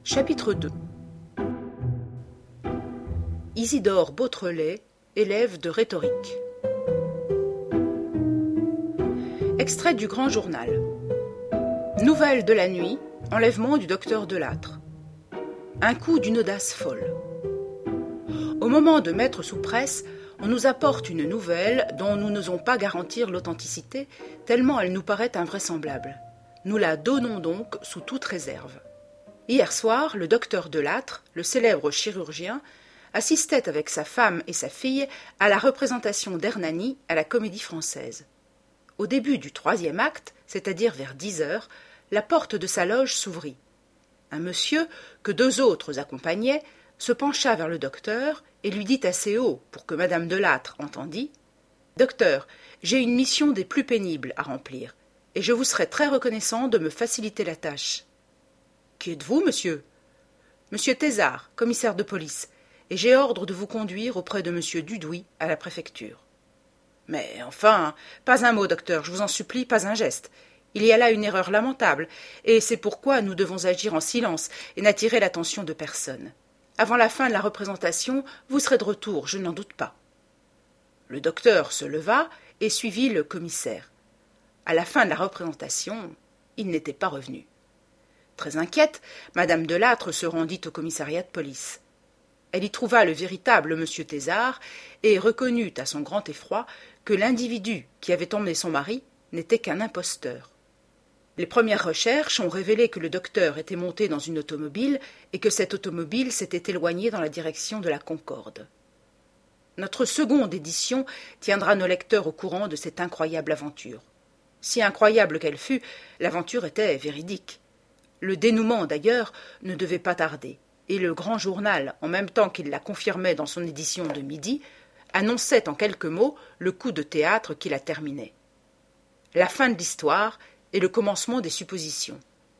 Chapitre 2. Isidore Beautrelet, élève de rhétorique. Extrait du Grand Journal. Nouvelle de la nuit, enlèvement du docteur Delattre. Un coup d'une audace folle. Au moment de mettre sous presse, on nous apporte une nouvelle dont nous n'osons pas garantir l'authenticité, tellement elle nous paraît invraisemblable. Nous la donnons donc sous toute réserve. Hier soir, le docteur Delattre, le célèbre chirurgien, assistait avec sa femme et sa fille à la représentation d'Hernani à la Comédie-Française. Au début du 3e acte, c'est-à-dire vers 10h, la porte de sa loge s'ouvrit. Un monsieur, que 2 autres accompagnaient, se pencha vers le docteur et lui dit assez haut pour que madame Delattre entendît : « Docteur, j'ai une mission des plus pénibles à remplir, et je vous serais très reconnaissant de me faciliter la tâche. »« Qui êtes-vous, monsieur ?»« Monsieur Thézard, commissaire de police, et j'ai ordre de vous conduire auprès de monsieur Dudouis à la préfecture. »« Mais enfin, pas un mot, docteur, je vous en supplie, pas un geste. Il y a là une erreur lamentable, et c'est pourquoi nous devons agir en silence et n'attirer l'attention de personne. Avant la fin de la représentation, vous serez de retour, je n'en doute pas. » Le docteur se leva et suivit le commissaire. À la fin de la représentation, il n'était pas revenu. Très inquiète, madame Delattre se rendit au commissariat de police. Elle y trouva le véritable monsieur Thézard et reconnut à son grand effroi que l'individu qui avait emmené son mari n'était qu'un imposteur. Les premières recherches ont révélé que le docteur était monté dans une automobile et que cette automobile s'était éloignée dans la direction de la Concorde. Notre seconde édition tiendra nos lecteurs au courant de cette incroyable aventure. Si incroyable qu'elle fût, l'aventure était véridique. Le dénouement, d'ailleurs, ne devait pas tarder, et le Grand Journal, en même temps qu'il la confirmait dans son édition de midi, annonçait en quelques mots le coup de théâtre qui la terminait. La fin de l'histoire et le commencement des suppositions.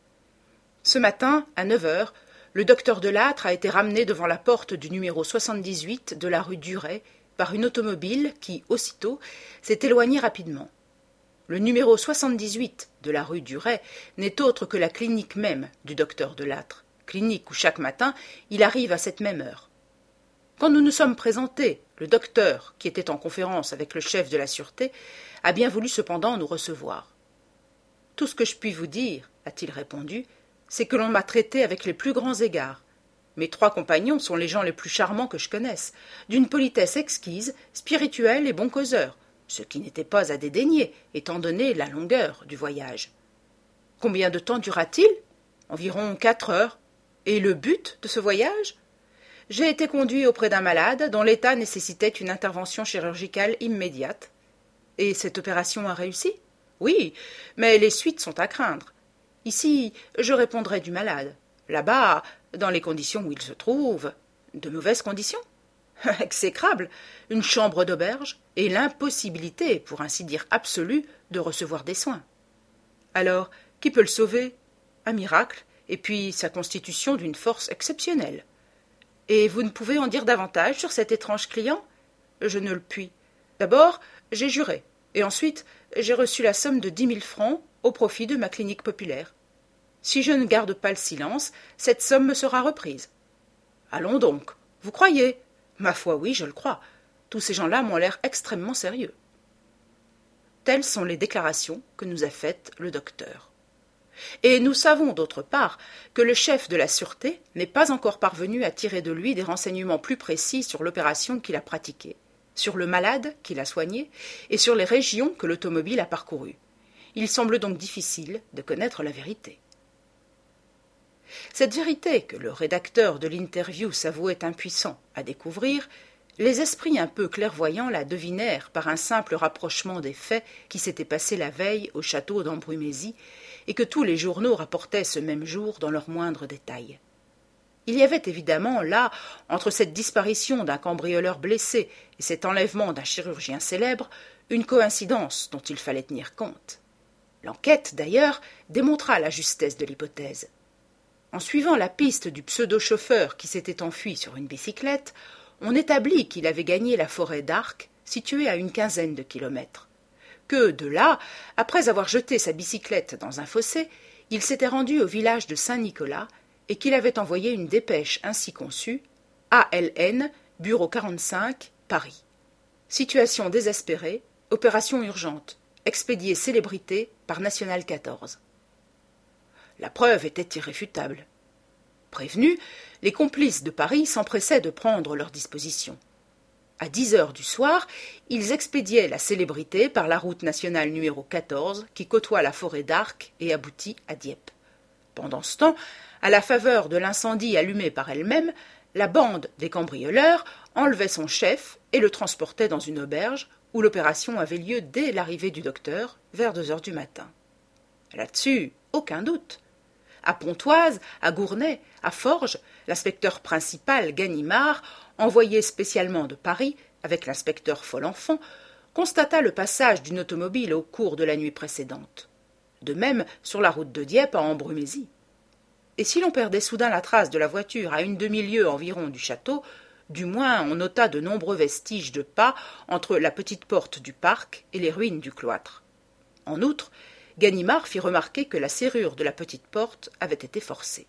Ce matin, à 9h, le docteur Delattre a été ramené devant la porte du numéro 78 de la rue Duret par une automobile qui, aussitôt, s'est éloignée rapidement. Le numéro 78 de la rue Duret n'est autre que la clinique même du docteur Delattre, clinique où chaque matin il arrive à cette même heure. Quand nous nous sommes présentés, le docteur, qui était en conférence avec le chef de la sûreté, a bien voulu cependant nous recevoir. « Tout ce que je puis vous dire, a-t-il répondu, c'est que l'on m'a traité avec les plus grands égards. Mes 3 compagnons sont les gens les plus charmants que je connaisse, d'une politesse exquise, spirituelle et bon causeurs, ce qui n'était pas à dédaigner, étant donné la longueur du voyage. Combien de temps dura-t-il ? Environ 4 heures. Et le but de ce voyage ? J'ai été conduit auprès d'un malade dont l'état nécessitait une intervention chirurgicale immédiate. Et cette opération a réussi ? Oui, mais les suites sont à craindre. Ici, je répondrai du malade. Là-bas, dans les conditions où il se trouve, de mauvaises conditions. Exécrable, une chambre d'auberge et l'impossibilité, pour ainsi dire absolue, de recevoir des soins. Alors, qui peut le sauver ? Un miracle, et puis sa constitution d'une force exceptionnelle. Et vous ne pouvez en dire davantage sur cet étrange client ? Je ne le puis. D'abord, j'ai juré, et ensuite, j'ai reçu la somme de 10 000 francs au profit de ma clinique populaire. Si je ne garde pas le silence, cette somme me sera reprise. Allons donc, vous croyez ? Ma foi, oui, je le crois. Tous ces gens-là m'ont l'air extrêmement sérieux. Telles sont les déclarations que nous a faites le docteur. Et nous savons d'autre part que le chef de la sûreté n'est pas encore parvenu à tirer de lui des renseignements plus précis sur l'opération qu'il a pratiquée, sur le malade qu'il a soigné et sur les régions que l'automobile a parcourues. Il semble donc difficile de connaître la vérité. Cette vérité que le rédacteur de l'interview s'avouait impuissant à découvrir, les esprits un peu clairvoyants la devinèrent par un simple rapprochement des faits qui s'étaient passés la veille au château d'Ambrumésy et que tous les journaux rapportaient ce même jour dans leurs moindres détails. Il y avait évidemment là, entre cette disparition d'un cambrioleur blessé et cet enlèvement d'un chirurgien célèbre, une coïncidence dont il fallait tenir compte. L'enquête, d'ailleurs, démontra la justesse de l'hypothèse. En suivant la piste du pseudo-chauffeur qui s'était enfui sur une bicyclette, on établit qu'il avait gagné la forêt d'Arques, située à une 15aine de kilomètres. Que, de là, après avoir jeté sa bicyclette dans un fossé, il s'était rendu au village de Saint-Nicolas et qu'il avait envoyé une dépêche ainsi conçue, ALN, bureau 45, Paris. Situation désespérée, opération urgente, expédié célébrité par National 14. La preuve était irréfutable. Prévenus, les complices de Paris s'empressaient de prendre leurs dispositions. À 10 heures du soir, ils expédiaient la célébrité par la route nationale numéro 14 qui côtoie la forêt d'Arques et aboutit à Dieppe. Pendant ce temps, à la faveur de l'incendie allumé par elle-même, la bande des cambrioleurs enlevait son chef et le transportait dans une auberge où l'opération avait lieu dès l'arrivée du docteur, vers 2 heures du matin. Là-dessus, aucun doute. À Pontoise, à Gournay, à Forges, l'inspecteur principal, Ganimard, envoyé spécialement de Paris, avec l'inspecteur Folenfant, constata le passage d'une automobile au cours de la nuit précédente. De même sur la route de Dieppe à Embrumésie. Et si l'on perdait soudain la trace de la voiture à une demi-lieue environ du château, du moins on nota de nombreux vestiges de pas entre la petite porte du parc et les ruines du cloître. En outre, Ganimard fit remarquer que la serrure de la petite porte avait été forcée.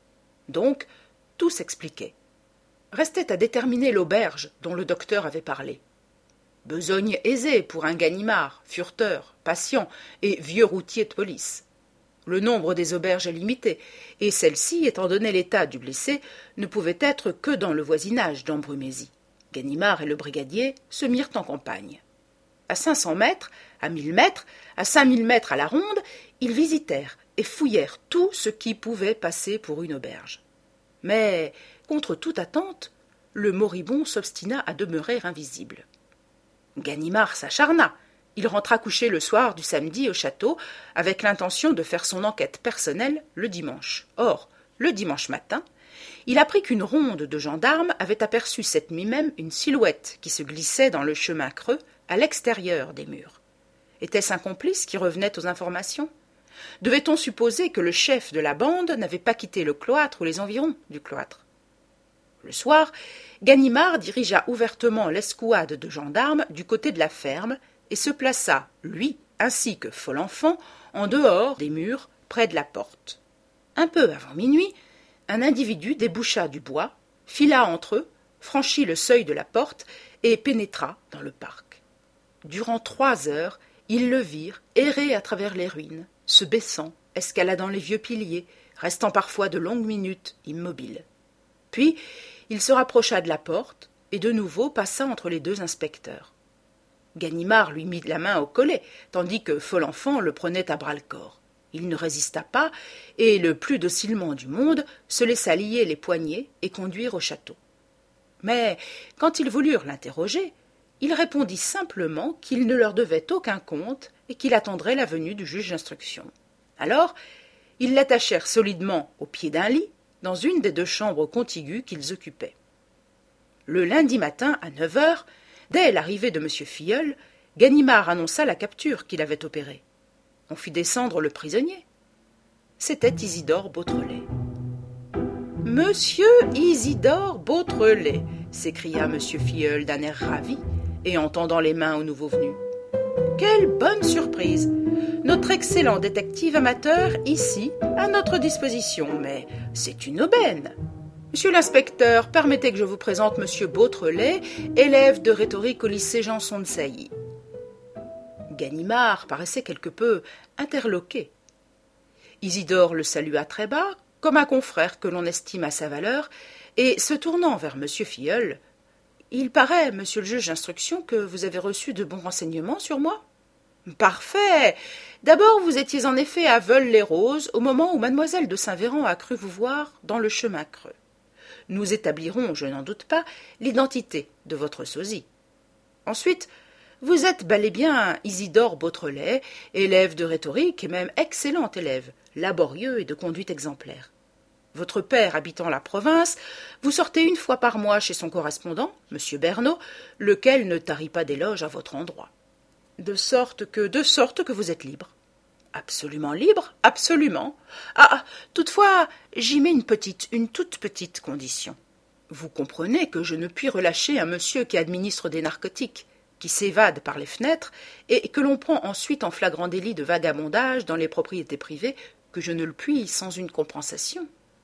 Donc, tout s'expliquait. Restait à déterminer l'auberge dont le docteur avait parlé. Besogne aisée pour un Ganimard, fureteur, patient et vieux routier de police. Le nombre des auberges est limité, et celle-ci, étant donné l'état du blessé, ne pouvait être que dans le voisinage d'Embrumésie. Ganimard et le brigadier se mirent en campagne. À 500 mètres, à 1000 mètres, à 5000 mètres à la ronde, ils visitèrent et fouillèrent tout ce qui pouvait passer pour une auberge. Mais, contre toute attente, le moribond s'obstina à demeurer invisible. Ganimard s'acharna. Il rentra coucher le soir du samedi au château avec l'intention de faire son enquête personnelle le dimanche. Or, le dimanche matin, il apprit qu'une ronde de gendarmes avait aperçu cette nuit même une silhouette qui se glissait dans le chemin creux à l'extérieur des murs. Était-ce un complice qui revenait aux informations ? Devait-on supposer que le chef de la bande n'avait pas quitté le cloître ou les environs du cloître ? Le soir, Ganimard dirigea ouvertement l'escouade de gendarmes du côté de la ferme et se plaça, lui ainsi que Folenfant, en dehors des murs, près de la porte. Un peu avant minuit, un individu déboucha du bois, fila entre eux, franchit le seuil de la porte et pénétra dans le parc. Durant 3 heures, ils le virent errer à travers les ruines, se baissant, escaladant les vieux piliers, restant parfois de longues minutes immobile. Puis, il se rapprocha de la porte et de nouveau passa entre les 2 inspecteurs. Ganimard lui mit la main au collet, tandis que Folenfant le prenait à bras-le-corps. Il ne résista pas, et le plus docilement du monde se laissa lier les poignets et conduire au château. Mais, quand ils voulurent l'interroger, il répondit simplement qu'il ne leur devait aucun compte et qu'il attendrait la venue du juge d'instruction. Alors, ils l'attachèrent solidement au pied d'un lit, dans une des 2 chambres contiguës qu'ils occupaient. Le lundi matin, à 9 heures, dès l'arrivée de M. Filleul, Ganimard annonça la capture qu'il avait opérée. On fit descendre le prisonnier. C'était Isidore Beautrelet. « Monsieur Isidore Beautrelet !» s'écria M. Filleul d'un air ravi et en tendant les mains au nouveau venu. « Quelle bonne surprise ! Notre excellent détective amateur, ici, à notre disposition, mais c'est une aubaine. Monsieur l'inspecteur, permettez que je vous présente Monsieur Beautrelet, élève de rhétorique au lycée Janson de Sailly. » Ganimard paraissait quelque peu interloqué. Isidore le salua très bas, comme un confrère que l'on estime à sa valeur, et se tournant vers M. Filleul, « Il paraît, monsieur le juge d'instruction, que vous avez reçu de bons renseignements sur moi ?»« Parfait. D'abord, vous étiez en effet à Veules-les-Roses au moment où mademoiselle de Saint-Véran a cru vous voir dans le chemin creux. Nous établirons, je n'en doute pas, l'identité de votre sosie. Ensuite, vous êtes bel et bien Isidore Beautrelet, élève de rhétorique et même excellent élève, laborieux et de conduite exemplaire. Votre père habitant la province, vous sortez une fois par mois chez son correspondant, M. Bernot, lequel ne tarit pas d'éloges à votre endroit. De sorte que vous êtes libre. Absolument libre, absolument. Ah, toutefois, j'y mets une toute petite condition. Vous comprenez que je ne puis relâcher un monsieur qui administre des narcotiques, qui s'évade par les fenêtres et que l'on prend ensuite en flagrant délit de vagabondage dans les propriétés privées, que je ne le puis sans une compensation.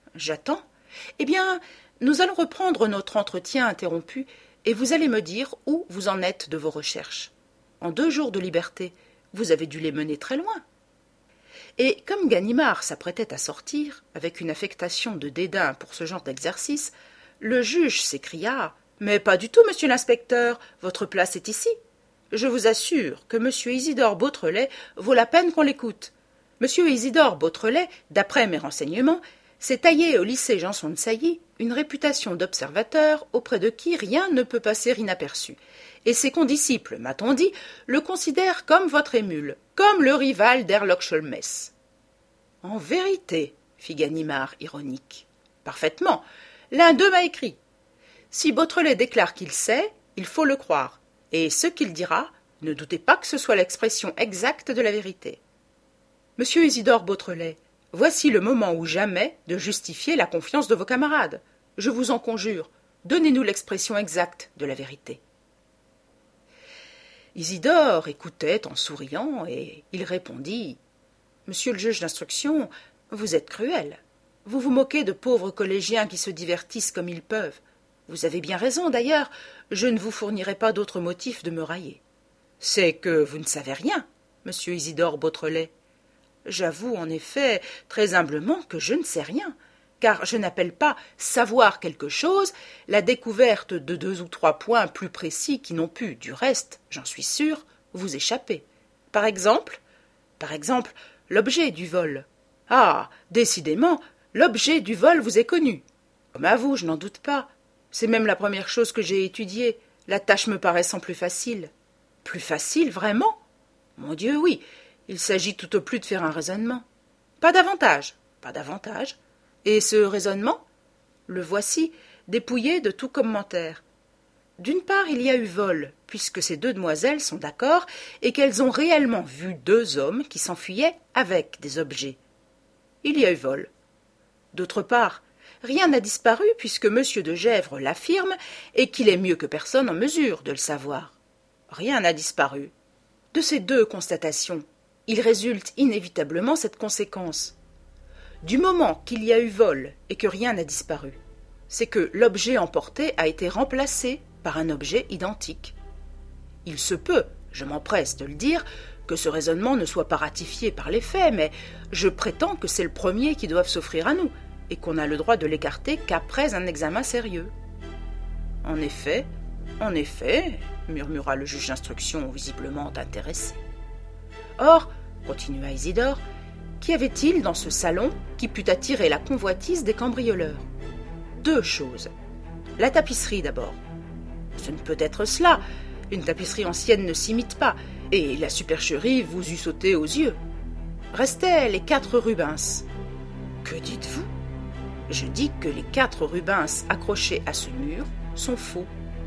J'attends. Eh bien, nous allons reprendre notre entretien interrompu et vous allez me dire où vous en êtes de vos recherches. En 2 jours de liberté, vous avez dû les mener très loin. Et comme Ganimard s'apprêtait à sortir, avec une affectation de dédain pour ce genre d'exercice, le juge s'écria « Mais pas du tout, monsieur l'inspecteur, votre place est ici. Je vous assure que monsieur Isidore Beautrelet vaut la peine qu'on l'écoute. Monsieur Isidore Beautrelet, d'après mes renseignements, s'est taillé au lycée Janson de Sailly une réputation d'observateur auprès de qui rien ne peut passer inaperçu. Et ses condisciples, m'a-t-on dit, le considèrent comme votre émule, comme le rival d'Herlock Sholmès. »« En vérité, fit Ganimard ironique. Parfaitement. L'un d'eux m'a écrit. Si Beautrelet déclare qu'il sait, il faut le croire. Et ce qu'il dira, ne doutez pas que ce soit l'expression exacte de la vérité. Monsieur Isidore Beautrelet, voici le moment ou jamais de justifier la confiance de vos camarades. Je vous en conjure, donnez-nous l'expression exacte de la vérité. Isidore écoutait en souriant et il répondit « Monsieur le juge d'instruction, vous êtes cruel. Vous vous moquez de pauvres collégiens qui se divertissent comme ils peuvent. Vous avez bien raison, d'ailleurs, je ne vous fournirai pas d'autre motif de me railler. C'est que vous ne savez rien, monsieur Isidore Beautrelet. J'avoue, en effet, très humblement que je ne sais rien, car je n'appelle pas savoir quelque chose la découverte de 2 ou 3 points plus précis qui n'ont pu, du reste, j'en suis sûr, vous échapper. Par exemple, l'objet du vol. Ah, décidément, l'objet du vol vous est connu. Comme à vous, je n'en doute pas. C'est même la première chose que j'ai étudiée, la tâche me paraissant plus facile. Plus facile, vraiment? Mon Dieu, oui, il s'agit tout au plus de faire un raisonnement. Pas davantage, pas davantage. Et ce raisonnement, le voici, dépouillé de tout commentaire. D'une part, il y a eu vol, puisque ces 2 demoiselles sont d'accord et qu'elles ont réellement vu 2 hommes qui s'enfuyaient avec des objets. Il y a eu vol. D'autre part, rien n'a disparu puisque M. de Gesvres l'affirme et qu'il est mieux que personne en mesure de le savoir. Rien n'a disparu. De ces 2 constatations, il résulte inévitablement cette conséquence. Du moment qu'il y a eu vol et que rien n'a disparu, c'est que l'objet emporté a été remplacé par un objet identique. Il se peut, je m'empresse de le dire, que ce raisonnement ne soit pas ratifié par les faits, mais je prétends que c'est le premier qui doit s'offrir à nous, et qu'on n'a le droit de l'écarter qu'après un examen sérieux. En effet, murmura le juge d'instruction visiblement intéressé. Or, continua Isidore, qu'y avait-il dans ce salon qui pût attirer la convoitise des cambrioleurs? 2 choses. La tapisserie d'abord. Ce ne peut être cela. Une tapisserie ancienne ne s'imite pas, et la supercherie vous eût sauté aux yeux. Restaient les 4 Rubens. Que dites-vous? Je dis que les 4 Rubens accrochés à ce mur sont faux.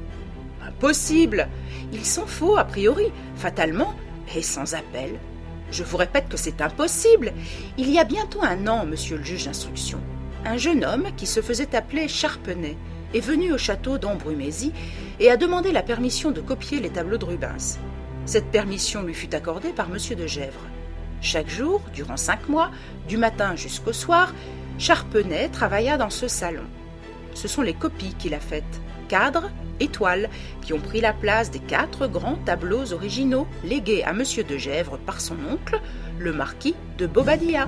Impossible! Ils sont faux a priori, fatalement, et sans appel. Je vous répète que c'est impossible. Il y a bientôt 1 an, monsieur le juge d'instruction, un jeune homme qui se faisait appeler Charpenay est venu au château d'Ambrumézy et a demandé la permission de copier les tableaux de Rubens. Cette permission lui fut accordée par monsieur de Gesvres. Chaque jour, durant 5 mois, du matin jusqu'au soir, Charpenay travailla dans ce salon. Ce sont les copies qu'il a faites, cadres et toiles, qui ont pris la place des 4 grands tableaux originaux légués à monsieur de Gesvres par son oncle, le marquis de Bobadilla.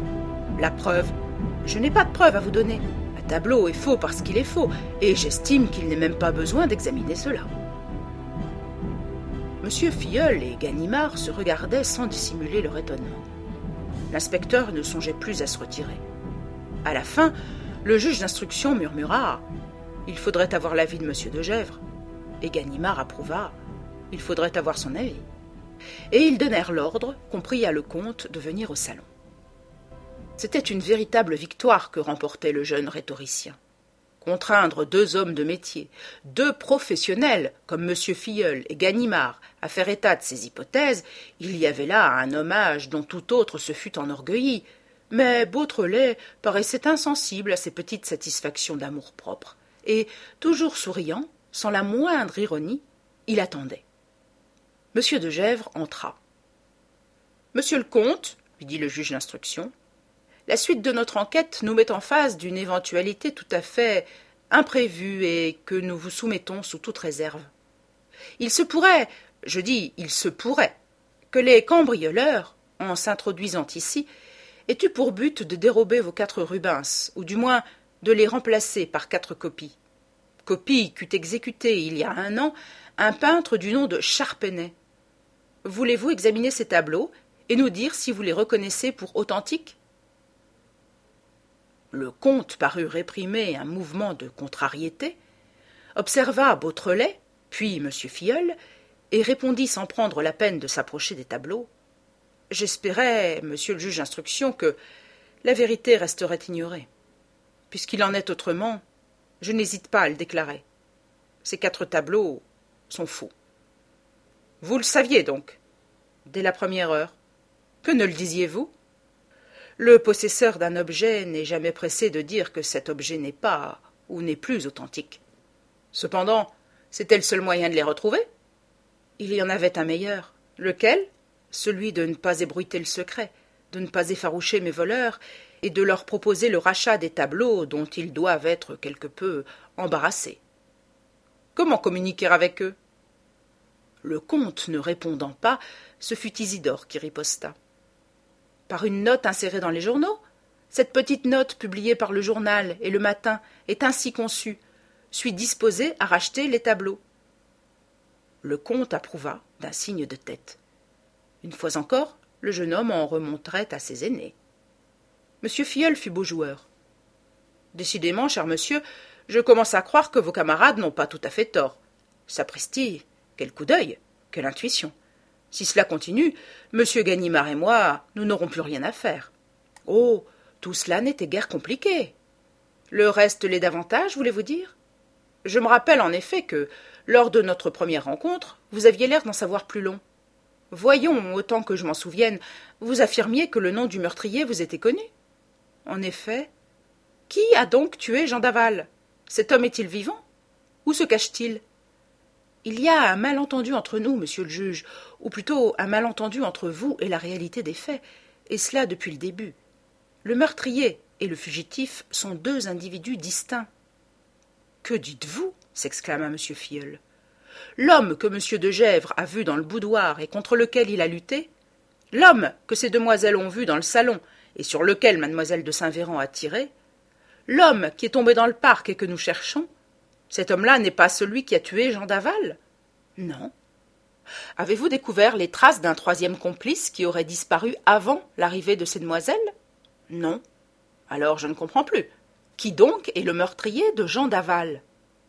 La preuve? Je n'ai pas de preuve à vous donner. Un tableau est faux parce qu'il est faux, et j'estime qu'il n'est même pas besoin d'examiner cela. Monsieur Filleul et Ganimard se regardaient sans dissimuler leur étonnement. L'inspecteur ne songeait plus à se retirer. À la fin, le juge d'instruction murmura « Il faudrait avoir l'avis de monsieur de Gesvres ». Et Ganimard approuva « Il faudrait avoir son avis ». Et ils donnèrent l'ordre qu'on pria le comte de venir au salon. C'était une véritable victoire que remportait le jeune rhétoricien. Contraindre 2 hommes de métier, 2 professionnels comme M. Filleul et Ganimard à faire état de ces hypothèses, il y avait là un hommage dont tout autre se fût enorgueilli, mais Beautrelet paraissait insensible à ces petites satisfactions d'amour-propre, et, toujours souriant, sans la moindre ironie, il attendait. M. de Gesvres entra. « Monsieur le comte, lui dit le juge d'instruction, La suite de notre enquête nous met en face d'une éventualité tout à fait imprévue et que nous vous soumettons sous toute réserve. Il se pourrait, je dis il se pourrait, que les cambrioleurs, en s'introduisant ici, aient eu pour but de dérober vos 4 Rubens, ou du moins de les remplacer par 4 copies. Copies qu'eût exécutées il y a 1 an un peintre du nom de Charpenay. Voulez-vous examiner ces tableaux et nous dire si vous les reconnaissez pour authentiques ? Le comte parut réprimer un mouvement de contrariété, observa Beautrelet, puis M. Filleul, et répondit sans prendre la peine de s'approcher des tableaux. « J'espérais, monsieur le juge d'instruction, que la vérité resterait ignorée. Puisqu'il en est autrement, je n'hésite pas à le déclarer. Ces 4 tableaux sont faux. » « Vous le saviez donc, dès la première heure. Que ne le disiez-vous ? Le possesseur d'un objet n'est jamais pressé de dire que cet objet n'est pas ou n'est plus authentique. Cependant, c'était le seul moyen de les retrouver. Il y en avait un meilleur. Lequel ? Celui de ne pas ébruiter le secret, de ne pas effaroucher mes voleurs, et de leur proposer le rachat des tableaux dont ils doivent être quelque peu embarrassés. Comment communiquer avec eux ? Le comte ne répondant pas, ce fut Isidore qui riposta. Par une note insérée dans les journaux ? Cette petite note publiée par le journal et le matin est ainsi conçue. Suis disposé à racheter les tableaux. Le comte approuva d'un signe de tête. Une fois encore, le jeune homme en remonterait à ses aînés. Monsieur Filleul fut beau joueur. Décidément, cher monsieur, je commence à croire que vos camarades n'ont pas tout à fait tort. Sapristi, quel coup d'œil, quelle intuition. Si cela continue, monsieur Ganimard et moi, nous n'aurons plus rien à faire. Oh, tout cela n'était guère compliqué. Le reste l'est davantage, voulez-vous dire ? Je me rappelle en effet que, lors de notre première rencontre, vous aviez l'air d'en savoir plus long. Voyons, autant que je m'en souvienne, vous affirmiez que le nom du meurtrier vous était connu. En effet. Qui a donc tué Jean Daval ? Cet homme est-il vivant ? Où se cache-t-il ? Il y a un malentendu entre nous, monsieur le juge, ou plutôt un malentendu entre vous et la réalité des faits, et cela depuis le début. Le meurtrier et le fugitif sont 2 individus distincts. « Que dites-vous » s'exclama M. Filleul. « L'homme que M. de Gesvres a vu dans le boudoir et contre lequel il a lutté, l'homme que ces demoiselles ont vu dans le salon et sur lequel Mlle de Saint-Véran a tiré, l'homme qui est tombé dans le parc et que nous cherchons, cet homme-là n'est pas celui qui a tué Jean Daval ? Non. Avez-vous découvert les traces d'un 3e complice qui aurait disparu avant l'arrivée de ces demoiselles ? Non. Alors je ne comprends plus. Qui donc est le meurtrier de Jean Daval ?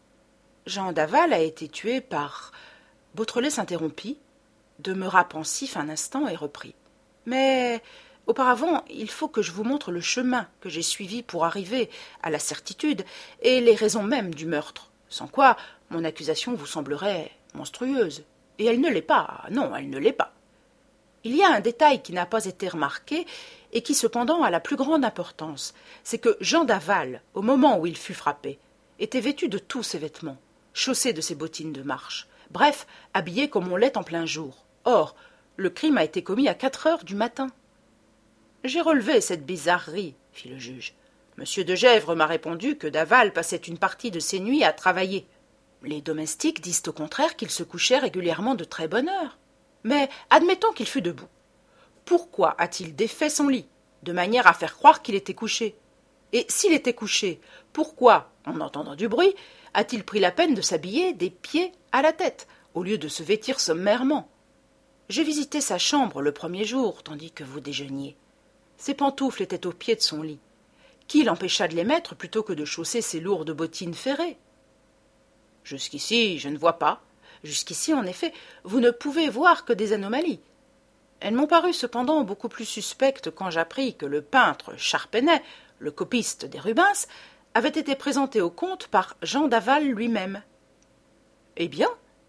Jean Daval a été tué par... Beautrelet s'interrompit, demeura pensif un instant et reprit. Mais auparavant, il faut que je vous montre le chemin que j'ai suivi pour arriver à la certitude et les raisons mêmes du meurtre. Sans quoi, mon accusation vous semblerait monstrueuse. Et elle ne l'est pas, non, elle ne l'est pas. Il y a un détail qui n'a pas été remarqué et qui cependant a la plus grande importance. C'est que Jean Daval, au moment où il fut frappé, était vêtu de tous ses vêtements, chaussé de ses bottines de marche, bref, habillé comme on l'est en plein jour. Or, le crime a été commis à 4 heures du matin. J'ai relevé cette bizarrerie, fit le juge. Monsieur de Gesvres m'a répondu que Daval passait une partie de ses nuits à travailler. Les domestiques disent au contraire qu'il se couchait régulièrement de très bonne heure. Mais admettons qu'il fût debout. Pourquoi a-t-il défait son lit, de manière à faire croire qu'il était couché ? Et s'il était couché, pourquoi, en entendant du bruit, a-t-il pris la peine de s'habiller des pieds à la tête, au lieu de se vêtir sommairement ? J'ai visité sa chambre le premier jour, tandis que vous déjeuniez. Ses pantoufles étaient au pied de son lit. Qui l'empêcha de les mettre plutôt que de chausser ses lourdes bottines ferrées ? Jusqu'ici, je ne vois pas. Jusqu'ici, en effet, vous ne pouvez voir que des anomalies. Elles m'ont paru cependant beaucoup plus suspectes quand j'appris que le peintre Charpenay, le copiste des Rubens, avait été présenté au comte par Jean Daval lui-même. Eh bien,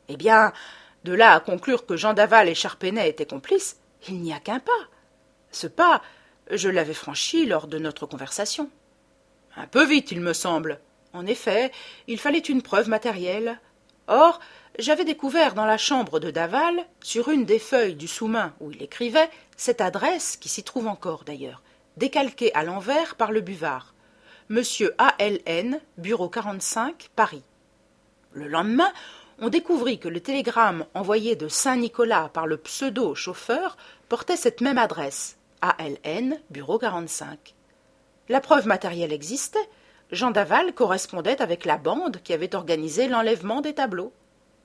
de là à conclure que Jean Daval et Charpenay étaient complices, il n'y a qu'un pas. Ce pas, je l'avais franchi lors de notre conversation. Un peu vite, il me semble. En effet, il fallait une preuve matérielle. Or, j'avais découvert dans la chambre de Daval, sur une des feuilles du sous-main où il écrivait, cette adresse, qui s'y trouve encore d'ailleurs, décalqué à l'envers par le buvard. Monsieur A.L.N., bureau 45, Paris. Le lendemain, on découvrit que le télégramme envoyé de Saint-Nicolas par le pseudo-chauffeur portait cette même adresse, A.L.N., bureau 45. La preuve matérielle existait. Jean Daval correspondait avec la bande qui avait organisé l'enlèvement des tableaux.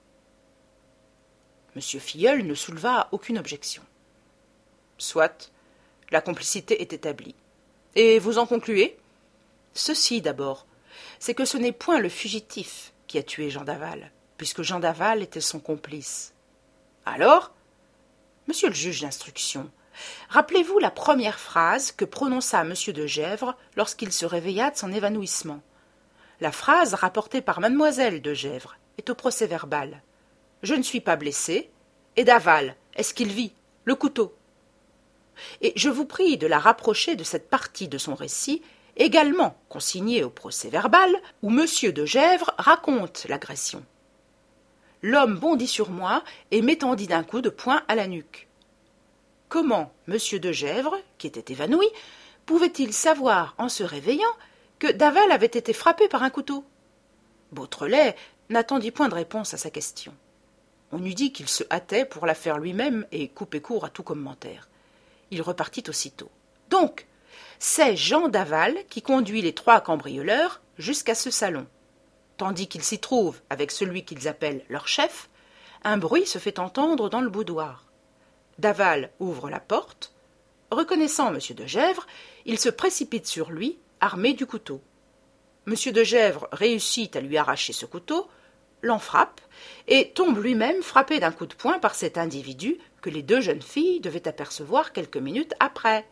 M. Filleul ne souleva aucune objection. Soit, la complicité est établie. Et vous en concluez ? Ceci d'abord, c'est que ce n'est point le fugitif qui a tué Jean Daval, puisque Jean Daval était son complice. Alors, monsieur le juge d'instruction, rappelez-vous la première phrase que prononça M. de Gesvres lorsqu'il se réveilla de son évanouissement. La phrase rapportée par mademoiselle de Gesvres est au procès-verbal. « Je ne suis pas blessé. Et Daval, est-ce qu'il vit? Le couteau ?» Et je vous prie de la rapprocher de cette partie de son récit, également consignée au procès-verbal, où M. de Gesvres raconte l'agression. L'homme bondit sur moi et m'étendit d'un coup de poing à la nuque. Comment M. de Gesvres, qui était évanoui, pouvait-il savoir, en se réveillant, que Daval avait été frappé par un couteau? Beautrelet n'attendit point de réponse à sa question. On eût dit qu'il se hâtait pour la faire lui-même et couper court à tout commentaire. Il repartit aussitôt. Donc, c'est Jean Daval qui conduit les 3 cambrioleurs jusqu'à ce salon. Tandis qu'ils s'y trouvent avec celui qu'ils appellent leur chef, un bruit se fait entendre dans le boudoir. Daval ouvre la porte. Reconnaissant M. de Gesvres, il se précipite sur lui, armé du couteau. M. de Gesvres réussit à lui arracher ce couteau, l'en frappe, et tombe lui-même frappé d'un coup de poing par cet individu que les 2 jeunes filles devaient apercevoir quelques minutes après.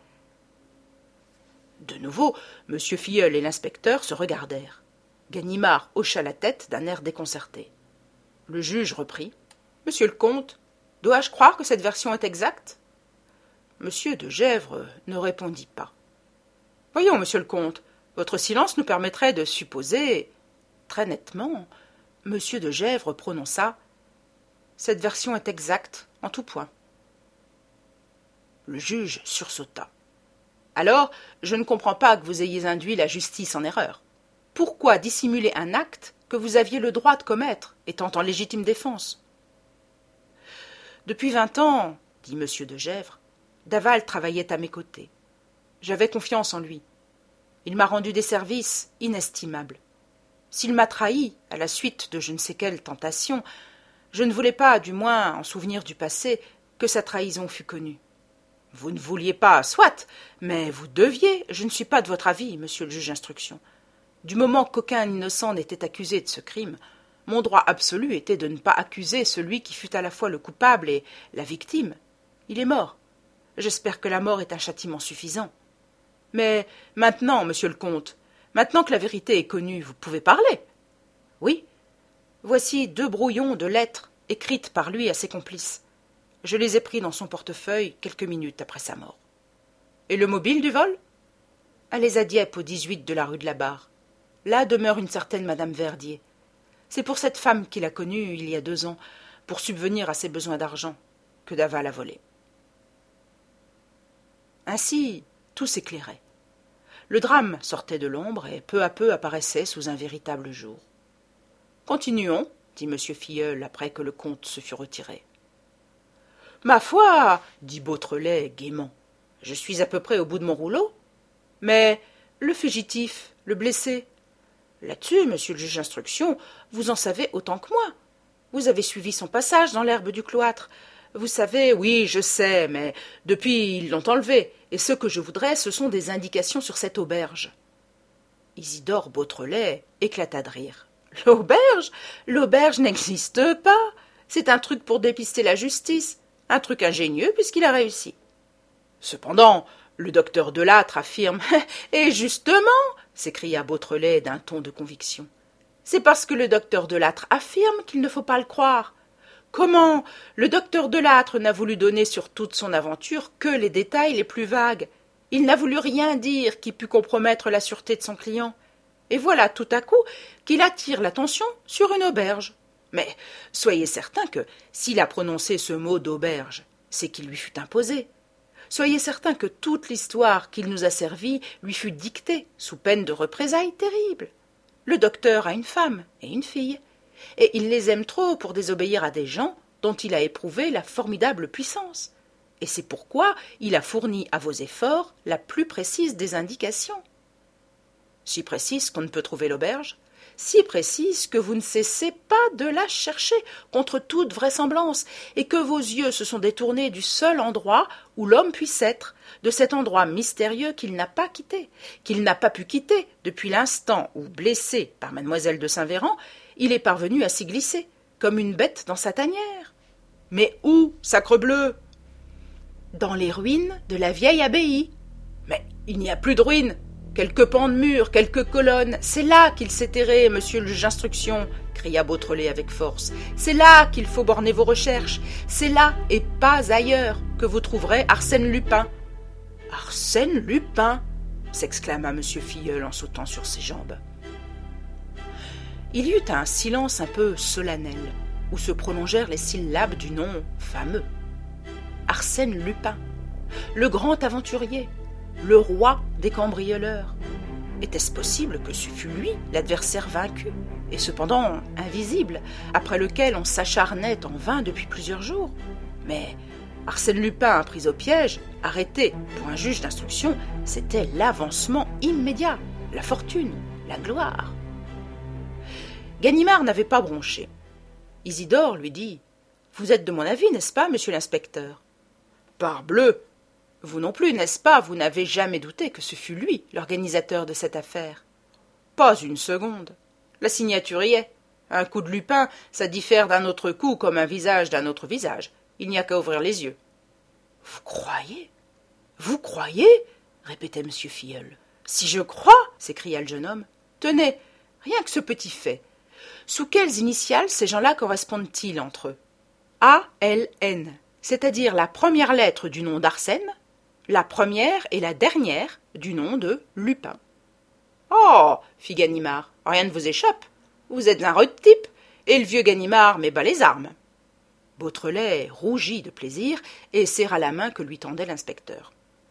De nouveau, M. Filleul et l'inspecteur se regardèrent. Ganimard hocha la tête d'un air déconcerté. Le juge reprit. « Monsieur le comte, dois-je croire que cette version est exacte ?» M. de Gesvres ne répondit pas. « Voyons, monsieur le comte, votre silence nous permettrait de supposer… » Très nettement, M. de Gesvres prononça « Cette version est exacte, en tout point. » Le juge sursauta. « Alors, je ne comprends pas que vous ayez induit la justice en erreur. Pourquoi dissimuler un acte que vous aviez le droit de commettre, étant en légitime défense ?» Depuis 20 ans, dit M. de Gesvres, Daval travaillait à mes côtés. J'avais confiance en lui. Il m'a rendu des services inestimables. S'il m'a trahi, à la suite de je ne sais quelle tentation, je ne voulais pas, du moins en souvenir du passé, que sa trahison fût connue. Vous ne vouliez pas, soit, mais vous deviez, je ne suis pas de votre avis, monsieur le juge d'instruction. Du moment qu'aucun innocent n'était accusé de ce crime, mon droit absolu était de ne pas accuser celui qui fut à la fois le coupable et la victime. Il est mort. J'espère que la mort est un châtiment suffisant. Mais maintenant, monsieur le comte, maintenant que la vérité est connue, vous pouvez parler. Oui. Voici 2 brouillons de lettres écrites par lui à ses complices. Je les ai pris dans son portefeuille quelques minutes après sa mort. Et le mobile du vol? Allez à Dieppe, au 18 de la rue de la Barre. Là demeure une certaine madame Verdier. C'est pour cette femme qu'il a connue il y a 2 ans, pour subvenir à ses besoins d'argent, que Daval a volé. Ainsi, tout s'éclairait. Le drame sortait de l'ombre et peu à peu apparaissait sous un véritable jour. « Continuons, » dit M. Filleul après que le comte se fut retiré. « Ma foi, dit Beautrelet gaiement, je suis à peu près au bout de mon rouleau. Mais le fugitif, le blessé, là-dessus, monsieur le juge d'instruction, vous en savez autant que moi. Vous avez suivi son passage dans l'herbe du cloître. Vous savez, oui, je sais, mais depuis ils l'ont enlevé, et ce que je voudrais, ce sont des indications sur cette auberge. » Isidore Beautrelet éclata de rire. « L'auberge? L'auberge n'existe pas. C'est un truc pour dépister la justice, un truc ingénieux puisqu'il a réussi. Cependant, le docteur Delattre affirme… »« Et justement !» s'écria Beautrelet d'un ton de conviction. « C'est parce que le docteur Delattre affirme qu'il ne faut pas le croire. Comment? Le docteur Delattre n'a voulu donner sur toute son aventure que les détails les plus vagues. Il n'a voulu rien dire qui pût compromettre la sûreté de son client. Et voilà tout à coup qu'il attire l'attention sur une auberge. Mais soyez certain que, s'il a prononcé ce mot d'auberge, c'est qu'il lui fut imposé. Soyez certain que toute l'histoire qu'il nous a servie lui fut dictée, sous peine de représailles terribles. Le docteur a une femme et une fille, et il les aime trop pour désobéir à des gens dont il a éprouvé la formidable puissance. Et c'est pourquoi il a fourni à vos efforts la plus précise des indications. Si précise qu'on ne peut trouver l'auberge, si précise que vous ne cessez pas de la chercher contre toute vraisemblance, et que vos yeux se sont détournés du seul endroit où l'homme puisse être, de cet endroit mystérieux qu'il n'a pas quitté, qu'il n'a pas pu quitter depuis l'instant où, blessé par mademoiselle de Saint-Véran, il est parvenu à s'y glisser, comme une bête dans sa tanière. Mais où, sacrebleu? Dans les ruines de la vieille abbaye. Mais il n'y a plus de ruines. Quelques pans de murs, quelques colonnes, c'est là qu'il s'est terré, monsieur le juge d'instruction, cria Beautrelet avec force. C'est là qu'il faut borner vos recherches. C'est là, et pas ailleurs, que vous trouverez Arsène Lupin. Arsène Lupin, s'exclama monsieur Filleul en sautant sur ses jambes. Il y eut un silence un peu solennel, où se prolongèrent les syllabes du nom fameux. Arsène Lupin, le grand aventurier, le roi des cambrioleurs. Était-ce possible que ce fût lui, l'adversaire vaincu, et cependant invisible, après lequel on s'acharnait en vain depuis plusieurs jours? Mais Arsène Lupin, pris au piège, arrêté pour un juge d'instruction, c'était l'avancement immédiat, la fortune, la gloire. Ganimard n'avait pas bronché. Isidore lui dit « Vous êtes de mon avis, n'est-ce pas, monsieur l'inspecteur ?»« Parbleu ! Vous non plus, n'est-ce pas, vous n'avez jamais douté que ce fût lui, l'organisateur de cette affaire ?»« Pas une seconde. La signature y est. Un coup de Lupin, ça diffère d'un autre coup comme un visage d'un autre visage. Il n'y a qu'à ouvrir les yeux. »« Vous croyez ? Vous croyez ?» répétait M. Filleul. « Si je crois !» s'écria le jeune homme. « Tenez, rien que ce petit fait. Sous quelles initiales ces gens-là correspondent-ils entre eux? A-L-N, c'est-à-dire la première lettre du nom d'Arsène, la première et la dernière du nom de Lupin. »« Oh !» fit Ganimard, « rien ne vous échappe. Vous êtes un rude type, et le vieux Ganimard met bas les armes. » Beautrelet rougit de plaisir et serra la main que lui tendait l'inspecteur.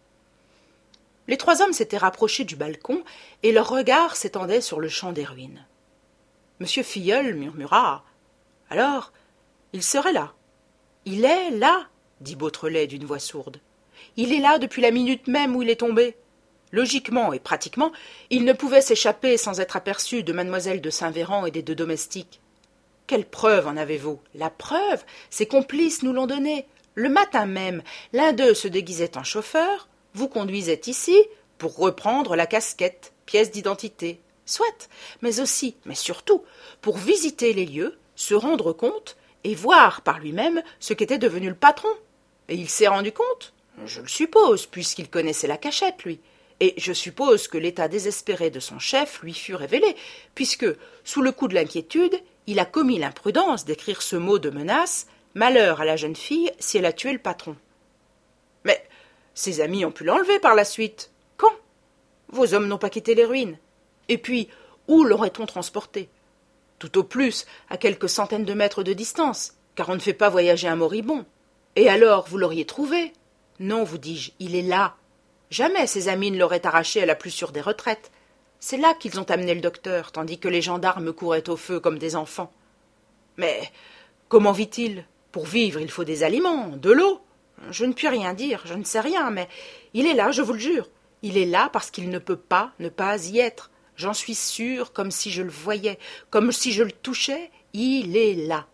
Les trois hommes s'étaient rapprochés du balcon, et leurs regards s'étendaient sur le champ des ruines. Monsieur Filleul murmura « Alors, il serait là. »« Il est là, » dit Beautrelet d'une voix sourde. « Il est là depuis la minute même où il est tombé. Logiquement et pratiquement, il ne pouvait s'échapper sans être aperçu de mademoiselle de Saint-Véran et des deux domestiques. Quelle preuve en avez-vous? La preuve, ses complices nous l'ont donnée. Le matin même, l'un d'eux se déguisait en chauffeur, vous conduisait ici pour reprendre la casquette, pièce d'identité. Soit, mais aussi, mais surtout, pour visiter les lieux, se rendre compte et voir par lui-même ce qu'était devenu le patron. Et il s'est rendu compte, je le suppose, puisqu'il connaissait la cachette, lui. Et je suppose que l'état désespéré de son chef lui fut révélé, puisque, sous le coup de l'inquiétude, il a commis l'imprudence d'écrire ce mot de menace « Malheur à la jeune fille si elle a tué le patron ». Mais ses amis ont pu l'enlever par la suite. Quand? Vos hommes n'ont pas quitté les ruines. Et puis, où l'aurait-on transporté? Tout au plus à quelques centaines de mètres de distance, car on ne fait pas voyager un moribond. Et alors, vous l'auriez trouvé? Non, vous dis-je, il est là. Jamais ses amis ne l'auraient arraché à la plus sûre des retraites. C'est là qu'ils ont amené le docteur, tandis que les gendarmes couraient au feu comme des enfants. Mais comment vit-il? Pour vivre, il faut des aliments, de l'eau. Je ne puis rien dire, je ne sais rien, mais il est là, je vous le jure. Il est là parce qu'il ne peut pas ne pas y être. J'en suis sûre, comme si je le voyais, comme si je le touchais, il est là.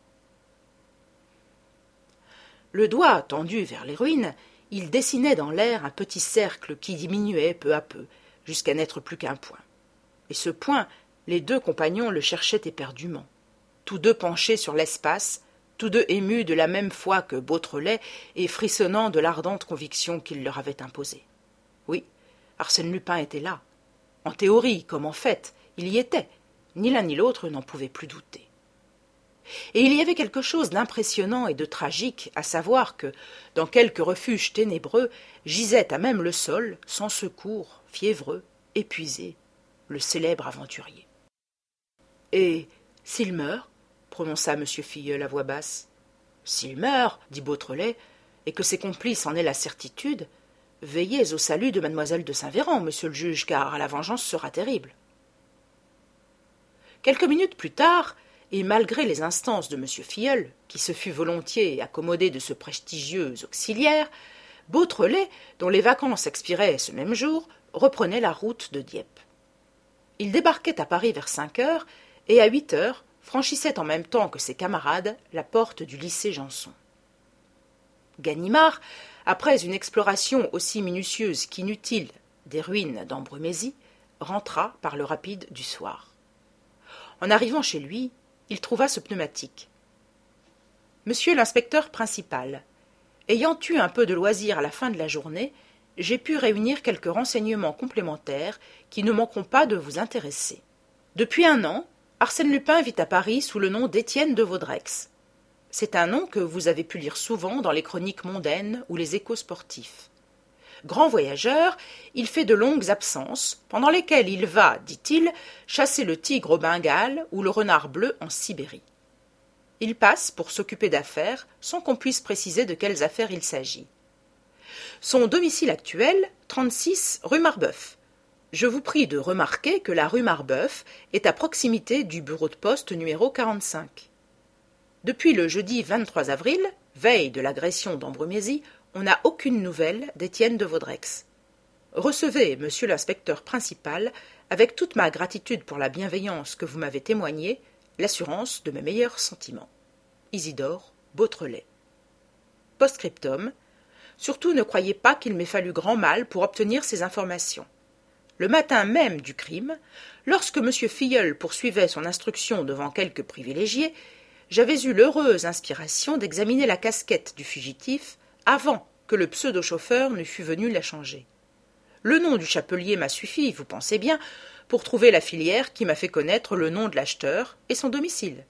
Le doigt tendu vers les ruines, il dessinait dans l'air un petit cercle qui diminuait peu à peu, jusqu'à n'être plus qu'un point. Et ce point, les deux compagnons le cherchaient éperdument, tous deux penchés sur l'espace, tous deux émus de la même foi que Beautrelet et frissonnant de l'ardente conviction qu'il leur avait imposée. Oui, Arsène Lupin était là. En théorie, comme en fait, il y était. Ni l'un ni l'autre n'en pouvaient plus douter. Et il y avait quelque chose d'impressionnant et de tragique à savoir que, dans quelque refuge ténébreux, gisait à même le sol, sans secours, fiévreux, épuisé, le célèbre aventurier. « Et s'il meurt ?» prononça M. Filleul à voix basse. « S'il meurt, dit Beautrelet, et que ses complices en aient la certitude, Veillez au salut de mademoiselle de Saint-Véran, monsieur le juge, car la vengeance sera terrible. » Quelques minutes plus tard, et malgré les instances de monsieur Filleul, qui se fût volontiers accommodé de ce prestigieux auxiliaire, Beautrelet, dont les vacances expiraient ce même jour, reprenait la route de Dieppe. Il débarquait à Paris vers 5 heures, et à 8 heures franchissait en même temps que ses camarades la porte du lycée Janson. Ganimard, après une exploration aussi minutieuse qu'inutile des ruines d'Ambremésie, rentra par le rapide du soir. En arrivant chez lui, il trouva ce pneumatique. « Monsieur l'inspecteur principal, ayant eu un peu de loisir à la fin de la journée, j'ai pu réunir quelques renseignements complémentaires qui ne manqueront pas de vous intéresser. Depuis 1 an, Arsène Lupin vit à Paris sous le nom d'Étienne de Vaudreix. C'est un nom que vous avez pu lire souvent dans les chroniques mondaines ou les échos sportifs. Grand voyageur, il fait de longues absences, pendant lesquelles il va, dit-il, chasser le tigre au Bengale ou le renard bleu en Sibérie. Il passe pour s'occuper d'affaires, sans qu'on puisse préciser de quelles affaires il s'agit. Son domicile actuel, 36 rue Marbeuf. Je vous prie de remarquer que la rue Marbeuf est à proximité du bureau de poste numéro 45. Depuis le jeudi 23 avril, veille de l'agression d'Ambremésie, on n'a aucune nouvelle d'Étienne de Vaudreix. Recevez, monsieur l'inspecteur principal, avec toute ma gratitude pour la bienveillance que vous m'avez témoignée, l'assurance de mes meilleurs sentiments. Isidore Beautrelet. Post-scriptum. Surtout ne croyez pas qu'il m'ait fallu grand mal pour obtenir ces informations. Le matin même du crime, lorsque M. Filleul poursuivait son instruction devant quelques privilégiés, j'avais eu l'heureuse inspiration d'examiner la casquette du fugitif avant que le pseudo-chauffeur ne fût venu la changer. Le nom du chapelier m'a suffi, vous pensez bien, pour trouver la filière qui m'a fait connaître le nom de l'acheteur et son domicile.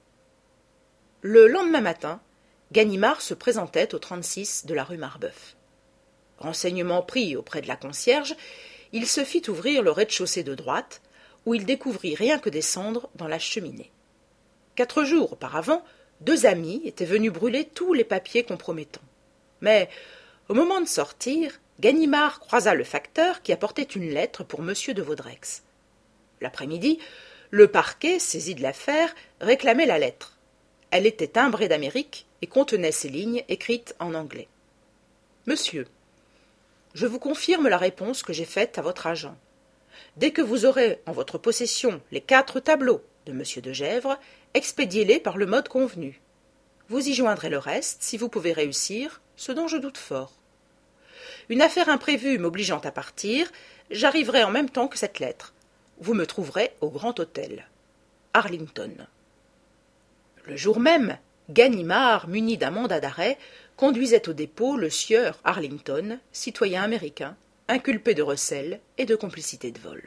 Le lendemain matin, Ganimard se présentait au 36 de la rue Marbeuf. Renseignement pris auprès de la concierge, il se fit ouvrir le rez-de-chaussée de droite, où il découvrit rien que des cendres dans la cheminée. 4 jours auparavant, 2 amis étaient venus brûler tous les papiers compromettants. Mais, au moment de sortir, Ganimard croisa le facteur qui apportait une lettre pour M. de Vaudreix. L'après-midi, le parquet, saisi de l'affaire, réclamait la lettre. Elle était timbrée d'Amérique et contenait ces lignes écrites en anglais. « Monsieur, je vous confirme la réponse que j'ai faite à votre agent. Dès que vous aurez en votre possession les 4 tableaux de M. de Gesvres, expédiez-les par le mode convenu. Vous y joindrez le reste, si vous pouvez réussir, ce dont je doute fort. Une affaire imprévue m'obligeant à partir, j'arriverai en même temps que cette lettre. Vous me trouverez au Grand Hôtel. Arlington. » Le jour même, Ganimard, muni d'un mandat d'arrêt, conduisait au dépôt le sieur Arlington, citoyen américain, inculpé de recel et de complicité de vol.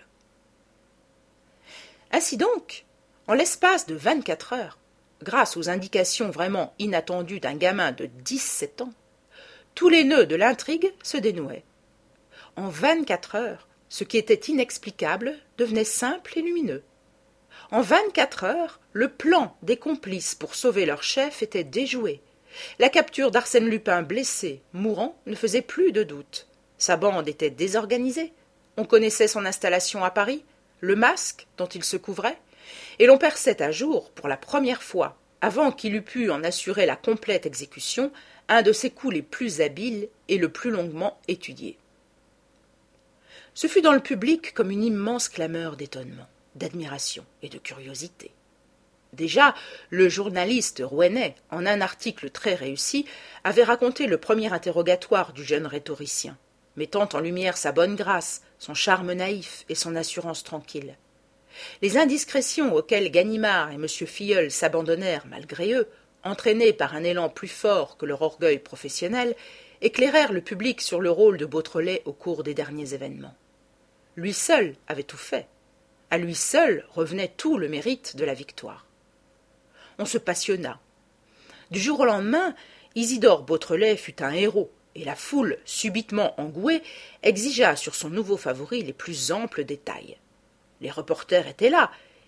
Ainsi donc, en l'espace de 24 heures, grâce aux indications vraiment inattendues d'un gamin de 17 ans, tous les nœuds de l'intrigue se dénouaient. En 24 heures, ce qui était inexplicable devenait simple et lumineux. En 24 heures, le plan des complices pour sauver leur chef était déjoué. La capture d'Arsène Lupin blessé, mourant, ne faisait plus de doute. Sa bande était désorganisée. On connaissait son installation à Paris, le masque dont il se couvrait, et l'on perçait à jour, pour la première fois, avant qu'il eût pu en assurer la complète exécution, un de ses coups les plus habiles et le plus longuement étudiés. Ce fut dans le public comme une immense clameur d'étonnement, d'admiration et de curiosité. Déjà, le journaliste rouennais, en un article très réussi, avait raconté le premier interrogatoire du jeune rhétoricien, mettant en lumière sa bonne grâce, son charme naïf et son assurance tranquille. Les indiscrétions auxquelles Ganimard et M. Filleul s'abandonnèrent malgré eux, entraînés par un élan plus fort que leur orgueil professionnel, éclairèrent le public sur le rôle de Beautrelet au cours des derniers événements. Lui seul avait tout fait. À lui seul revenait tout le mérite de la victoire. On se passionna. Du jour au lendemain, Isidore Beautrelet fut un héros, et la foule, subitement engouée, exigea sur son nouveau favori les plus amples détails. Les reporters étaient là,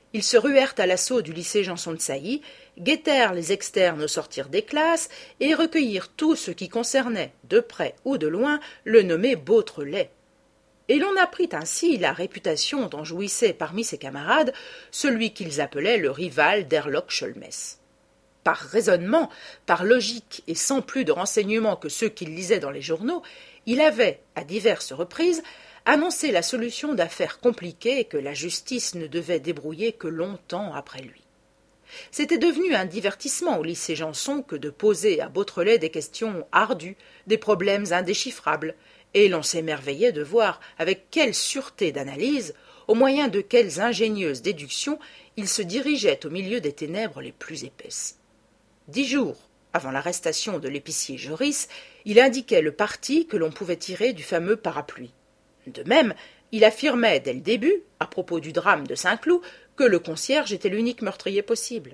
Ils se ruèrent à l'assaut du lycée Janson de Sailly, guettèrent les externes au sortir des classes et recueillirent tout ce qui concernait, de près ou de loin, le nommé Beautrelet. Et l'on apprit ainsi la réputation dont jouissait parmi ses camarades celui qu'ils appelaient le rival d'Herlock Sholmès. Par raisonnement, par logique et sans plus de renseignements que ceux qu'il lisait dans les journaux, il avait, à diverses reprises, annoncé la solution d'affaires compliquées que la justice ne devait débrouiller que longtemps après lui. C'était devenu un divertissement au lycée Janson que de poser à Beautrelet des questions ardues, des problèmes indéchiffrables, et l'on s'émerveillait de voir avec quelle sûreté d'analyse, au moyen de quelles ingénieuses déductions, il se dirigeait au milieu des ténèbres les plus épaisses. 10 jours avant l'arrestation de l'épicier Joris, il indiquait le parti que l'on pouvait tirer du fameux parapluie. De même, il affirmait dès le début, à propos du drame de Saint-Cloud, que le concierge était l'unique meurtrier possible.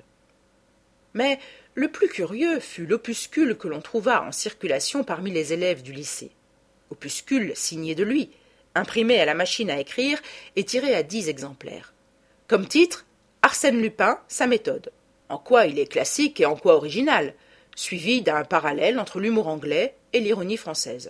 Mais le plus curieux fut l'opuscule que l'on trouva en circulation parmi les élèves du lycée. Opuscule signé de lui, imprimé à la machine à écrire et tiré à 10 exemplaires. Comme titre, Arsène Lupin, sa méthode. En quoi il est classique et en quoi original, suivi d'un parallèle entre l'humour anglais et l'ironie française.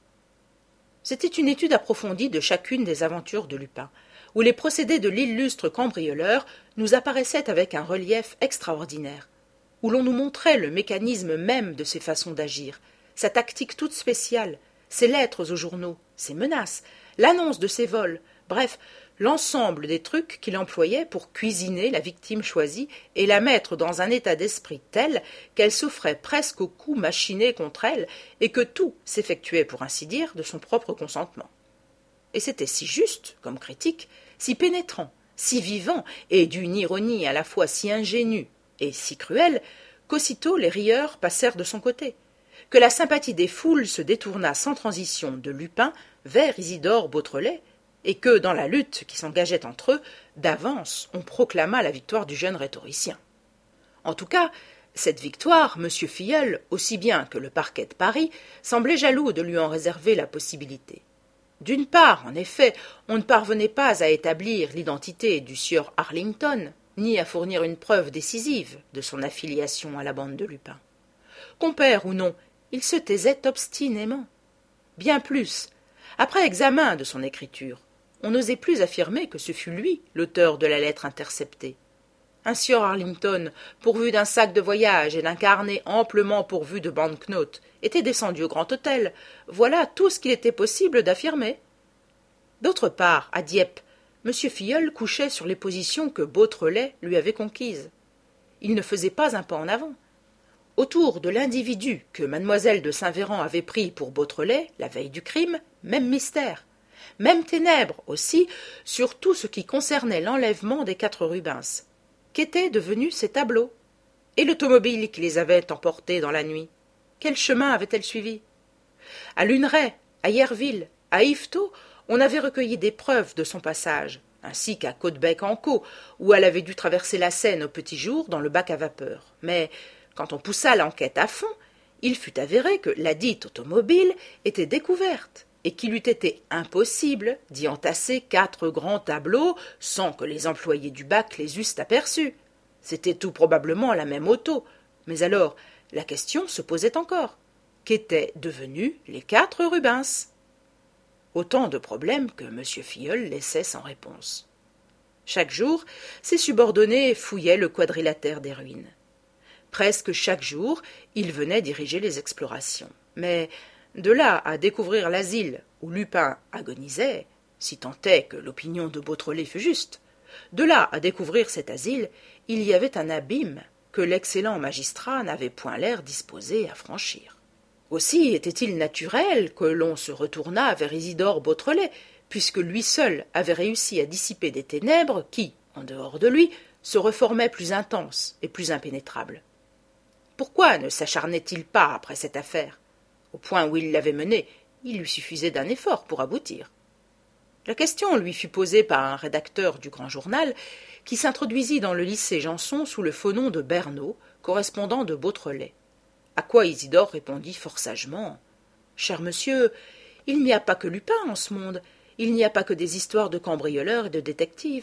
C'était une étude approfondie de chacune des aventures de Lupin, où les procédés de l'illustre cambrioleur nous apparaissaient avec un relief extraordinaire, où l'on nous montrait le mécanisme même de ses façons d'agir, sa tactique toute spéciale, ses lettres aux journaux, ses menaces, l'annonce de ses vols, bref, l'ensemble des trucs qu'il employait pour cuisiner la victime choisie et la mettre dans un état d'esprit tel qu'elle souffrait presque aux coups machinés contre elle et que tout s'effectuait, pour ainsi dire, de son propre consentement. Et c'était si juste, comme critique, si pénétrant, si vivant et d'une ironie à la fois si ingénue et si cruelle qu'aussitôt les rieurs passèrent de son côté, que la sympathie des foules se détourna sans transition de Lupin vers Isidore Beautrelet, et que, dans la lutte qui s'engageait entre eux, d'avance on proclama la victoire du jeune rhétoricien. En tout cas, cette victoire, M. Filleul, aussi bien que le parquet de Paris, semblait jaloux de lui en réserver la possibilité. D'une part, en effet, on ne parvenait pas à établir l'identité du sieur Arlington, ni à fournir une preuve décisive de son affiliation à la bande de Lupin. Compère ou non, il se taisait obstinément. Bien plus, après examen de son écriture, on n'osait plus affirmer que ce fut lui l'auteur de la lettre interceptée. Un sieur Arlington, pourvu d'un sac de voyage et d'un carnet amplement pourvu de banknotes, était descendu au Grand Hôtel. Voilà tout ce qu'il était possible d'affirmer. D'autre part, à Dieppe, M. Filleul couchait sur les positions que Beautrelet lui avait conquises. Il ne faisait pas un pas en avant. Autour de l'individu que mademoiselle de Saint-Véran avait pris pour Beautrelet, la veille du crime, même mystère. Même ténèbres aussi sur tout ce qui concernait l'enlèvement des 4 Rubens. Qu'étaient devenus ces tableaux? Et l'automobile qui les avait emportés dans la nuit? Quel chemin avait-elle suivi? À Luneray, à Yerville, à Yvetot, on avait recueilli des preuves de son passage, ainsi qu'à Caudebec-en-Caux, où elle avait dû traverser la Seine au petit jour dans le bac à vapeur. Mais quand on poussa l'enquête à fond, il fut avéré que ladite automobile était découverte, et qu'il eût été impossible d'y entasser 4 grands tableaux sans que les employés du bac les eussent aperçus. C'était tout probablement la même auto, mais alors la question se posait encore. Qu'étaient devenus les 4 Rubens? Autant de problèmes que M. Filleul laissait sans réponse. Chaque jour, ses subordonnés fouillaient le quadrilatère des ruines. Presque chaque jour, il venait diriger les explorations. Mais de là à découvrir l'asile où Lupin agonisait, si tant est que l'opinion de Beautrelet fût juste, de là à découvrir cet asile, il y avait un abîme que l'excellent magistrat n'avait point l'air disposé à franchir. Aussi était-il naturel que l'on se retournât vers Isidore Beautrelet, puisque lui seul avait réussi à dissiper des ténèbres qui, en dehors de lui, se reformaient plus intenses et plus impénétrables. Pourquoi ne s'acharnait-il pas après cette affaire? Au point où il l'avait menée, il lui suffisait d'un effort pour aboutir. La question lui fut posée par un rédacteur du grand journal qui s'introduisit dans le lycée Janson sous le faux nom de Bernaud, correspondant de Beautrelet. À quoi Isidore répondit fort sagement « Cher monsieur, il n'y a pas que Lupin en ce monde, il n'y a pas que des histoires de cambrioleurs et de détectives.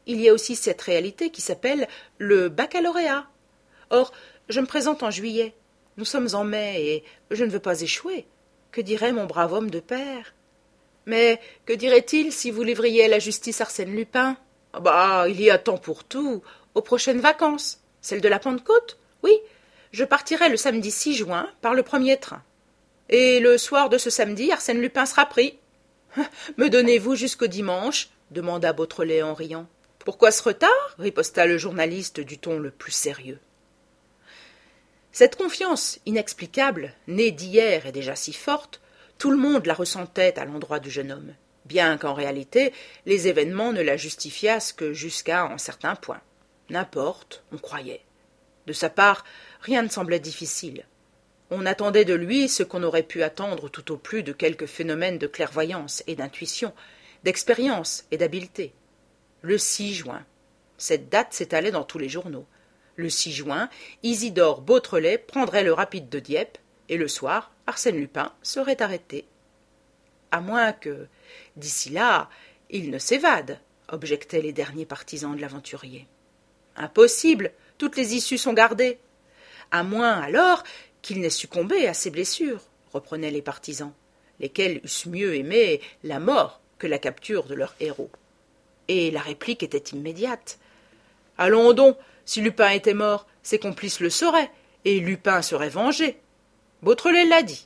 il y a aussi cette réalité qui s'appelle le baccalauréat. Or, je me présente en juillet. Nous sommes en mai et je ne veux pas échouer. Que dirait mon brave homme de père? Mais que dirait-il si vous livriez à la justice Arsène Lupin? Bah, il y a temps pour tout. Aux prochaines vacances. Celle de la Pentecôte? Oui, je partirai le samedi 6 juin par le premier train. Et le soir de ce samedi, Arsène Lupin sera pris. Me donnez-vous jusqu'au dimanche? Demanda Beautrelet en riant. Pourquoi ce retard? Riposta le journaliste du ton le plus sérieux. Cette confiance inexplicable, née d'hier et déjà si forte, tout le monde la ressentait à l'endroit du jeune homme, bien qu'en réalité les événements ne la justifiassent que jusqu'à un certain point. N'importe, on croyait. De sa part, rien ne semblait difficile. On attendait de lui ce qu'on aurait pu attendre tout au plus de quelques phénomènes de clairvoyance et d'intuition, d'expérience et d'habileté. Le 6 juin. Cette date s'étalait dans tous les journaux. Le 6 juin, Isidore Beautrelet prendrait le rapide de Dieppe, et le soir, Arsène Lupin serait arrêté. À moins que, d'ici là, il ne s'évade, objectaient les derniers partisans de l'aventurier. Impossible, toutes les issues sont gardées. À moins, alors, qu'il n'ait succombé à ses blessures, reprenaient les partisans, lesquels eussent mieux aimé la mort que la capture de leur héros. Et la réplique était immédiate. Allons donc, si Lupin était mort, ses complices le sauraient, et Lupin serait vengé. Beautrelet l'a dit.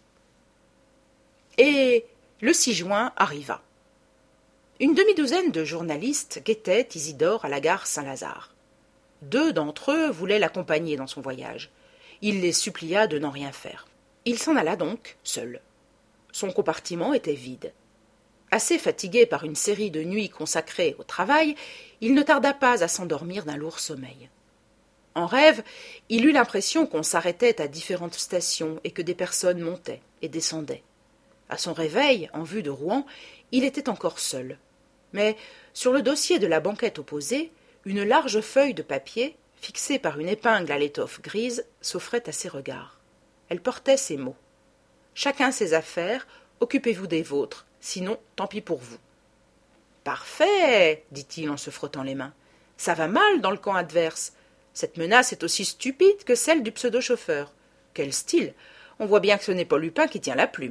Et le 6 juin arriva. Une demi-douzaine de journalistes guettaient Isidore à la gare Saint-Lazare. 2 d'entre eux voulaient l'accompagner dans son voyage. Il les supplia de n'en rien faire. Il s'en alla donc seul. Son compartiment était vide. Assez fatigué par une série de nuits consacrées au travail, il ne tarda pas à s'endormir d'un lourd sommeil. En rêve, il eut l'impression qu'on s'arrêtait à différentes stations et que des personnes montaient et descendaient. À son réveil, en vue de Rouen, il était encore seul. Mais sur le dossier de la banquette opposée, une large feuille de papier, fixée par une épingle à l'étoffe grise, s'offrait à ses regards. Elle portait ces mots. « Chacun ses affaires, occupez-vous des vôtres, sinon tant pis pour vous. »« Parfait, dit-il en se frottant les mains. Ça va mal dans le camp adverse. Cette menace est aussi stupide que celle du pseudo-chauffeur. Quel style! On voit bien que ce n'est pas Lupin qui tient la plume. »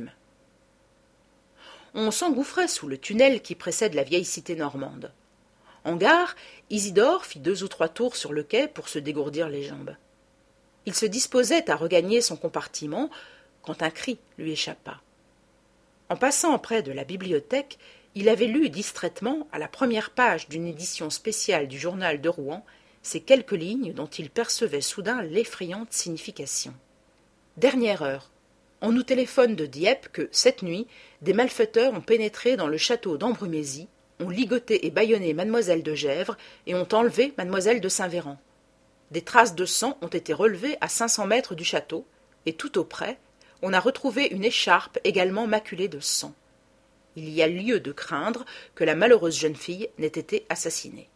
On s'engouffrait sous le tunnel qui précède la vieille cité normande. En gare, Isidore fit 2 ou 3 tours sur le quai pour se dégourdir les jambes. Il se disposait à regagner son compartiment quand un cri lui échappa. En passant près de la bibliothèque, il avait lu distraitement, à la première page d'une édition spéciale du journal de Rouen, ces quelques lignes dont il percevait soudain l'effrayante signification. Dernière heure. On nous téléphone de Dieppe que, cette nuit, des malfaiteurs ont pénétré dans le château d'Ambrumézy, ont ligoté et bâillonné mademoiselle de Gesvres et ont enlevé mademoiselle de Saint-Véran. Des traces de sang ont été relevées à 500 mètres du château, et tout auprès, on a retrouvé une écharpe également maculée de sang. Il y a lieu de craindre que la malheureuse jeune fille n'ait été assassinée.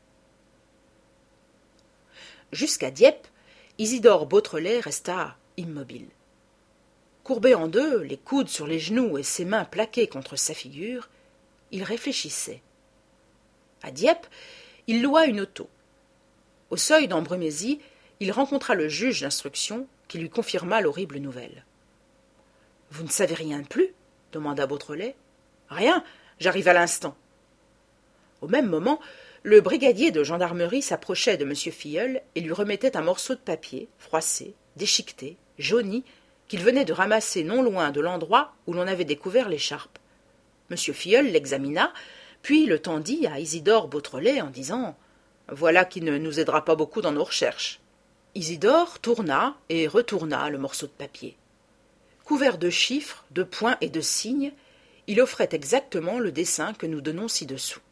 Jusqu'à Dieppe, Isidore Beautrelet resta immobile. Courbé en deux, les coudes sur les genoux et ses mains plaquées contre sa figure, il réfléchissait. À Dieppe, il loua une auto. Au seuil d'Ambrumézy, il rencontra le juge d'instruction qui lui confirma l'horrible nouvelle. « Vous ne savez rien de plus ?» demanda Beautrelet. « Rien, j'arrive à l'instant. » Au même moment, le brigadier de gendarmerie s'approchait de M. Filleul et lui remettait un morceau de papier, froissé, déchiqueté, jauni, qu'il venait de ramasser non loin de l'endroit où l'on avait découvert l'écharpe. M. Filleul l'examina, puis le tendit à Isidore Beautrelet en disant « Voilà qui ne nous aidera pas beaucoup dans nos recherches. » Isidore tourna et retourna le morceau de papier. Couvert de chiffres, de points et de signes, il offrait exactement le dessin que nous donnons ci-dessous.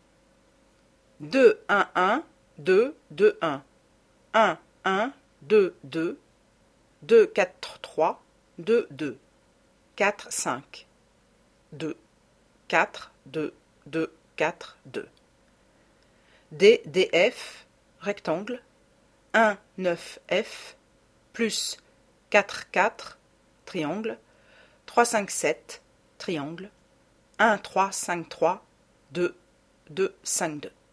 2, 1, 1, 2, 2, 1. 1, 1, 2, 2. 2, 4, 3, 2, 2. 4, 5. 2, 4, 2, 2, 4, 2. D, DF, rectangle. 1, 9, F, plus 4, 4, triangle. 3, 5, 7, triangle. 1, 3, 5, 3, 2, 2, 5, 2.